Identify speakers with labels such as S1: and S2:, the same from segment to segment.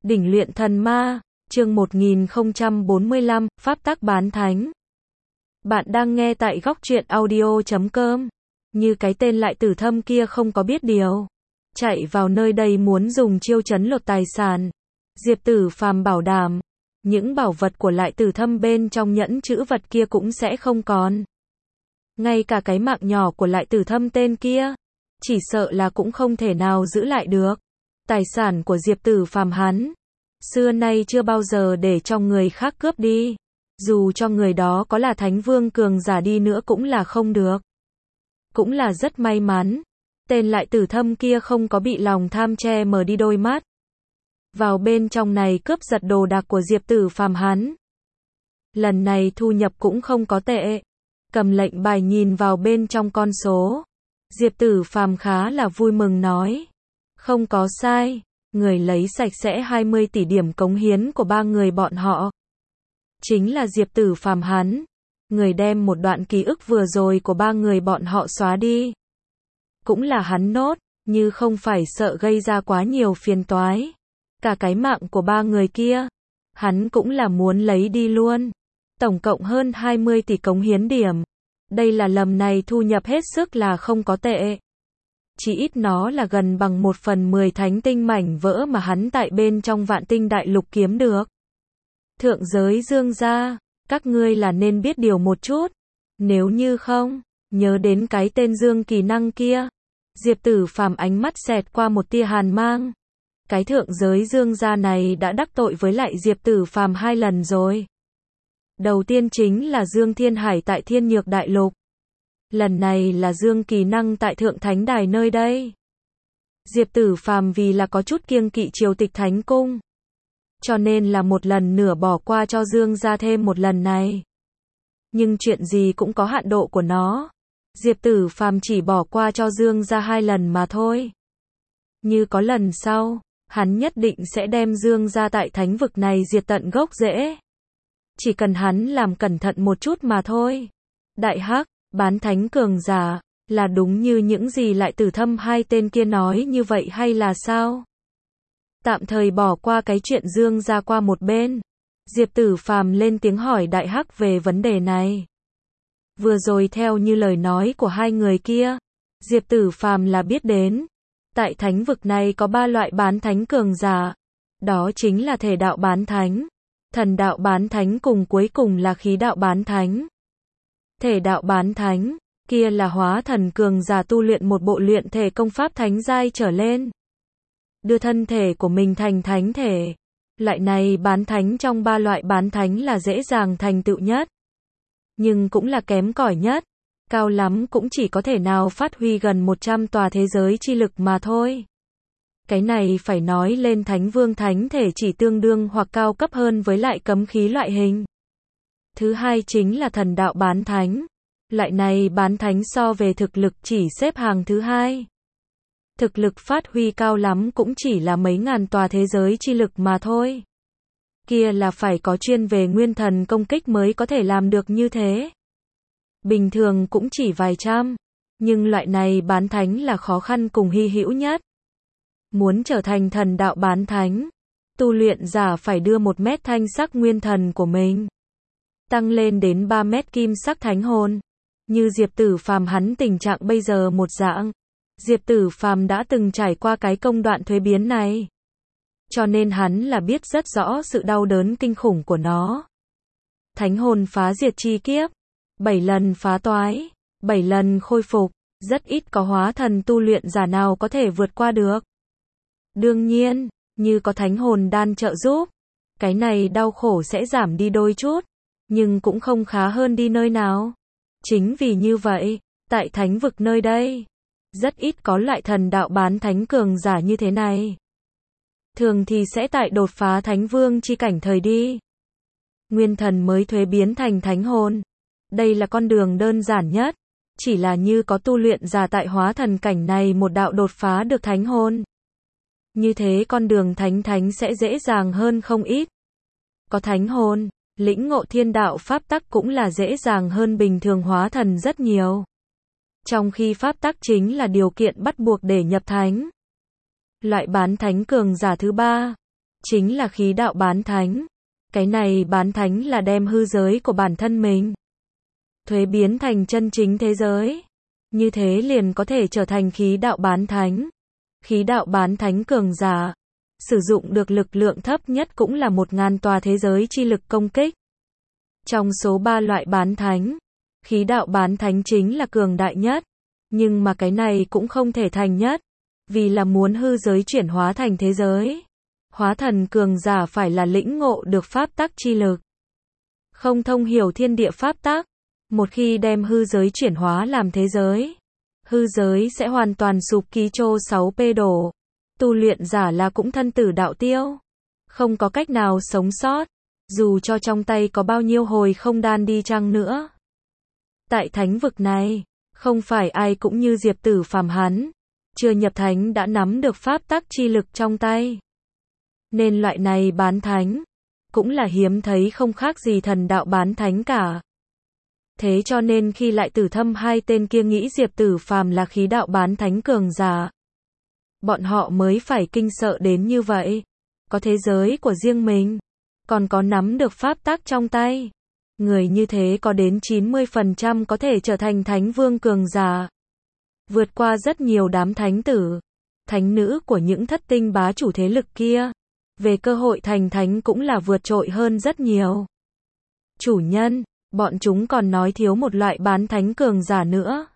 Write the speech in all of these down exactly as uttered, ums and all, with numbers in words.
S1: Đỉnh luyện thần ma, chương một nghìn không trăm bốn mươi lăm, pháp tắc bán thánh. Bạn đang nghe tại góc truyện audio chấm com. Như cái tên lại tử thâm kia không có biết điều. Chạy vào nơi đây muốn dùng chiêu trấn lột tài sản. Diệp Tử Phàm bảo đảm, những bảo vật của lại tử thâm bên trong nhẫn chữ vật kia cũng sẽ không còn. Ngay cả cái mạng nhỏ của lại tử thâm tên kia, chỉ sợ là cũng không thể nào giữ lại được. Tài sản của Diệp Tử Phàm hắn, xưa nay chưa bao giờ để cho người khác cướp đi. Dù cho người đó có là thánh vương cường giả đi nữa cũng là không được. Cũng là rất may mắn, tên lại tử thâm kia không có bị lòng tham che mờ đi đôi mắt. Vào bên trong này cướp giật đồ đạc của Diệp Tử Phàm hắn. Lần này thu nhập cũng không có tệ. Cầm lệnh bài nhìn vào bên trong con số. Diệp Tử Phàm khá là vui mừng nói. Không có sai, người lấy sạch sẽ hai mươi tỷ điểm cống hiến của ba người bọn họ. Chính là Diệp Tử Phàm hắn. Người đem một đoạn ký ức vừa rồi của ba người bọn họ xóa đi. Cũng là hắn nốt, như không phải sợ gây ra quá nhiều phiền toái. Cả cái mạng của ba người kia, hắn cũng là muốn lấy đi luôn. Tổng cộng hơn hai mươi tỷ cống hiến điểm. Đây là lầm này thu nhập hết sức là không có tệ. Chỉ ít nó là gần bằng một phần mười thánh tinh mảnh vỡ mà hắn tại bên trong vạn tinh đại lục kiếm được. Thượng giới Dương gia, các ngươi là nên biết điều một chút. Nếu như không, nhớ đến cái tên Dương Kỳ Năng kia. Diệp Tử Phàm ánh mắt xẹt qua một tia hàn mang. Cái thượng giới Dương gia này đã đắc tội với lại Diệp Tử Phàm hai lần rồi. Đầu tiên chính là Dương Thiên Hải tại Thiên Nhược Đại Lục. Lần này là Dương Kỳ Năng tại Thượng Thánh Đài nơi đây. Diệp Tử Phàm vì là có chút kiêng kỵ triều tịch thánh cung, cho nên là một lần nửa bỏ qua cho Dương gia thêm một lần này. Nhưng chuyện gì cũng có hạn độ của nó. Diệp Tử Phàm chỉ bỏ qua cho Dương gia hai lần mà thôi. Như có lần sau, hắn nhất định sẽ đem Dương gia tại thánh vực này diệt tận gốc rễ. Chỉ cần hắn làm cẩn thận một chút mà thôi. Đại Hắc, bán thánh cường giả, là đúng như những gì lại tử thâm hai tên kia nói như vậy hay là sao? Tạm thời bỏ qua cái chuyện Dương gia qua một bên. Diệp Tử Phàm lên tiếng hỏi Đại Hắc về vấn đề này. Vừa rồi theo như lời nói của hai người kia, Diệp Tử Phàm là biết đến. Tại thánh vực này có ba loại bán thánh cường giả. Đó chính là thể đạo bán thánh, thần đạo bán thánh cùng cuối cùng là khí đạo bán thánh. Thể đạo bán thánh, kia là hóa thần cường giả tu luyện một bộ luyện thể công pháp thánh giai trở lên. Đưa thân thể của mình thành thánh thể. Loại này bán thánh trong ba loại bán thánh là dễ dàng thành tựu nhất. Nhưng cũng là kém cỏi nhất. Cao lắm cũng chỉ có thể nào phát huy gần một trăm tòa thế giới chi lực mà thôi. Cái này phải nói lên thánh vương thánh thể chỉ tương đương hoặc cao cấp hơn với lại cấm khí loại hình. Thứ hai chính là thần đạo bán thánh. Loại này bán thánh so về thực lực chỉ xếp hàng thứ hai. Thực lực phát huy cao lắm cũng chỉ là mấy ngàn tòa thế giới chi lực mà thôi. Kia là phải có chuyên về nguyên thần công kích mới có thể làm được như thế. Bình thường cũng chỉ vài trăm. Nhưng loại này bán thánh là khó khăn cùng hy hữu nhất. Muốn trở thành thần đạo bán thánh, tu luyện giả phải đưa một mét thanh sắc nguyên thần của mình tăng lên đến ba mét kim sắc thánh hồn. Như Diệp Tử Phàm hắn tình trạng bây giờ một dạng. Diệp Tử Phàm đã từng trải qua cái công đoạn thuế biến này. Cho nên hắn là biết rất rõ sự đau đớn kinh khủng của nó. Thánh hồn phá diệt chi kiếp, bảy lần phá toái, bảy lần khôi phục, rất ít có hóa thần tu luyện giả nào có thể vượt qua được. Đương nhiên, như có thánh hồn đan trợ giúp, cái này đau khổ sẽ giảm đi đôi chút, nhưng cũng không khá hơn đi nơi nào. Chính vì như vậy, tại thánh vực nơi đây, rất ít có loại thần đạo bán thánh cường giả như thế này. Thường thì sẽ tại đột phá thánh vương chi cảnh thời đi. Nguyên thần mới thuế biến thành thánh hồn. Đây là con đường đơn giản nhất. Chỉ là như có tu luyện giả tại hóa thần cảnh này một đạo đột phá được thánh hồn. Như thế con đường thánh thánh sẽ dễ dàng hơn không ít. Có thánh hồn, lĩnh ngộ thiên đạo pháp tắc cũng là dễ dàng hơn bình thường hóa thần rất nhiều. Trong khi pháp tắc chính là điều kiện bắt buộc để nhập thánh. Loại bán thánh cường giả thứ ba, chính là khí đạo bán thánh. Cái này bán thánh là đem hư giới của bản thân mình thuế biến thành chân chính thế giới. Như thế liền có thể trở thành khí đạo bán thánh. Khí đạo bán thánh cường giả, sử dụng được lực lượng thấp nhất cũng là một ngàn tòa thế giới chi lực công kích. Trong số ba loại bán thánh, khí đạo bán thánh chính là cường đại nhất. Nhưng mà cái này cũng không thể thành nhất. Vì là muốn hư giới chuyển hóa thành thế giới. Hóa thần cường giả phải là lĩnh ngộ được pháp tắc chi lực. Không thông hiểu thiên địa pháp tắc. Một khi đem hư giới chuyển hóa làm thế giới, hư giới sẽ hoàn toàn sụp ký trô sáu p đổ. Tu luyện giả là cũng thân tử đạo tiêu. Không có cách nào sống sót. Dù cho trong tay có bao nhiêu hồi không đan đi chăng nữa. Tại thánh vực này, không phải ai cũng như Diệp Tử Phàm hắn. Chưa nhập thánh đã nắm được pháp tắc chi lực trong tay. Nên loại này bán thánh, cũng là hiếm thấy không khác gì thần đạo bán thánh cả. Thế cho nên khi lại Tử Thâm hai tên kia nghĩ Diệp Tử Phàm là khí đạo bán thánh cường giả, bọn họ mới phải kinh sợ đến như vậy. Có thế giới của riêng mình, còn có nắm được pháp tắc trong tay. Người như thế có đến chín mươi phần trăm có thể trở thành thánh vương cường giả. Vượt qua rất nhiều đám thánh tử, thánh nữ của những thất tinh bá chủ thế lực kia. Về cơ hội thành thánh cũng là vượt trội hơn rất nhiều. Chủ nhân, bọn chúng còn nói thiếu một loại bán thánh cường giả nữa.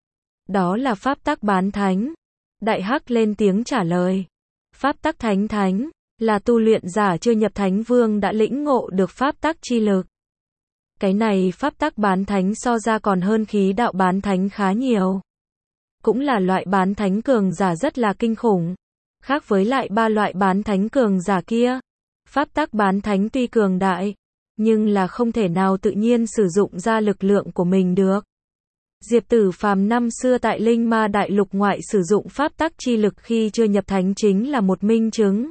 S1: Đó là pháp tắc bán thánh. Đại Hắc lên tiếng trả lời. Pháp tắc thánh thánh, là tu luyện giả chưa nhập thánh vương đã lĩnh ngộ được pháp tắc chi lực. Cái này pháp tắc bán thánh so ra còn hơn khí đạo bán thánh khá nhiều. Cũng là loại bán thánh cường giả rất là kinh khủng. Khác với lại ba loại bán thánh cường giả kia. Pháp tắc bán thánh tuy cường đại, nhưng là không thể nào tự nhiên sử dụng ra lực lượng của mình được. Diệp Tử Phàm năm xưa tại Linh Ma Đại Lục ngoại sử dụng pháp tắc chi lực khi chưa nhập thánh chính là một minh chứng.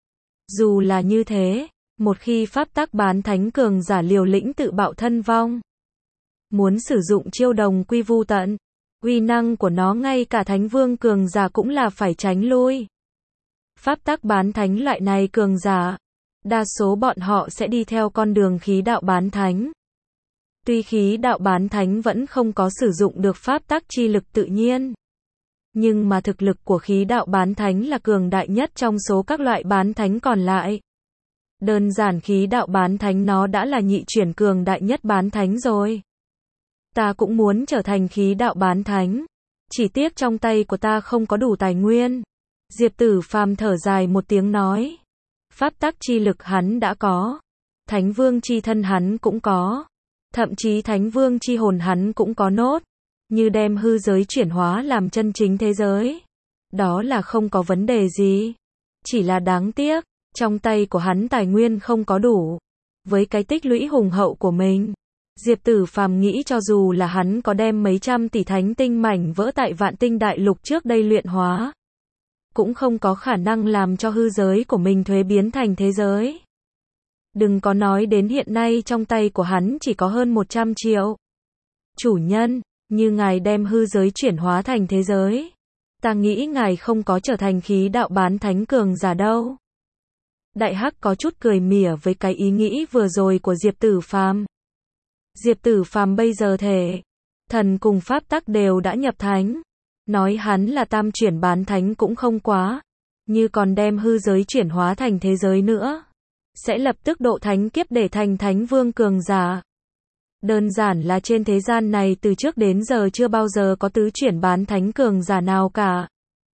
S1: Dù là như thế, một khi pháp tắc bán thánh cường giả liều lĩnh tự bạo thân vong, muốn sử dụng chiêu đồng quy vu tận, uy năng của nó ngay cả thánh vương cường giả cũng là phải tránh lui. Pháp tắc bán thánh loại này cường giả, đa số bọn họ sẽ đi theo con đường khí đạo bán thánh. Tuy khí đạo bán thánh vẫn không có sử dụng được pháp tắc chi lực tự nhiên, nhưng mà thực lực của khí đạo bán thánh là cường đại nhất trong số các loại bán thánh còn lại. Đơn giản khí đạo bán thánh nó đã là nhị chuyển cường đại nhất bán thánh rồi. Ta cũng muốn trở thành khí đạo bán thánh, chỉ tiếc trong tay của ta không có đủ tài nguyên. Diệp Tử Phàm thở dài một tiếng nói. Pháp tắc chi lực hắn đã có, thánh vương chi thân hắn cũng có, thậm chí thánh vương chi hồn hắn cũng có nốt. Như đem hư giới chuyển hóa làm chân chính thế giới, đó là không có vấn đề gì. Chỉ là đáng tiếc, trong tay của hắn tài nguyên không có đủ. Với cái tích lũy hùng hậu của mình, Diệp Tử Phàm nghĩ cho dù là hắn có đem mấy trăm tỷ thánh tinh mảnh vỡ tại Vạn Tinh Đại Lục trước đây luyện hóa, cũng không có khả năng làm cho hư giới của mình thuế biến thành thế giới. Đừng có nói đến hiện nay trong tay của hắn chỉ có hơn một trăm triệu. Chủ nhân, như ngài đem hư giới chuyển hóa thành thế giới, ta nghĩ ngài không có trở thành khí đạo bán thánh cường giả đâu. Đại Hắc có chút cười mỉa với cái ý nghĩ vừa rồi của Diệp Tử Phàm. Diệp Tử Phàm bây giờ thể, thần cùng pháp tắc đều đã nhập thánh. Nói hắn là tam chuyển bán thánh cũng không quá. Như còn đem hư giới chuyển hóa thành thế giới nữa, sẽ lập tức độ thánh kiếp để thành thánh vương cường giả. Đơn giản là trên thế gian này từ trước đến giờ chưa bao giờ có tứ chuyển bán thánh cường giả nào cả.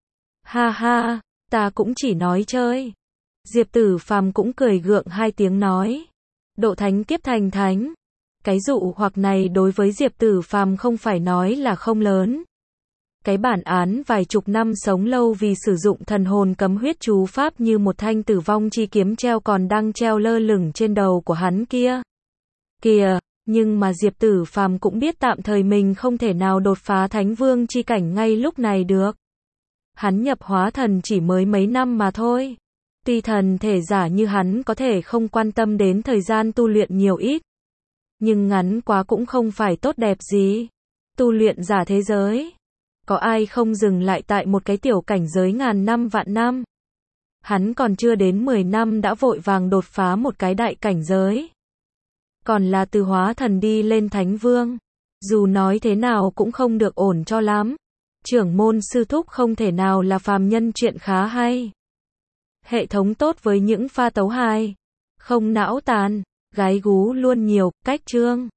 S1: Ha ha, ta cũng chỉ nói chơi. Diệp Tử Phàm cũng cười gượng hai tiếng nói. Độ thánh kiếp thành thánh. Cái dụ hoặc này đối với Diệp Tử Phàm không phải nói là không lớn. Cái bản án vài chục năm sống lâu vì sử dụng thần hồn cấm huyết chú pháp như một thanh tử vong chi kiếm treo còn đang treo lơ lửng trên đầu của hắn kia. Kìa, nhưng mà Diệp Tử Phàm cũng biết tạm thời mình không thể nào đột phá thánh vương chi cảnh ngay lúc này được. Hắn nhập hóa thần chỉ mới mấy năm mà thôi. Tuy thần thể giả như hắn có thể không quan tâm đến thời gian tu luyện nhiều ít, nhưng ngắn quá cũng không phải tốt đẹp gì. Tu luyện giả thế giới, có ai không dừng lại tại một cái tiểu cảnh giới ngàn năm vạn năm. Hắn còn chưa đến mười năm đã vội vàng đột phá một cái đại cảnh giới. Còn là từ hóa thần đi lên thánh vương. Dù nói thế nào cũng không được ổn cho lắm. Trưởng môn sư thúc không thể nào là phàm nhân chuyện khá hay. Hệ thống tốt với những pha tấu hài. Không não tàn, gái gú luôn nhiều, cách chương.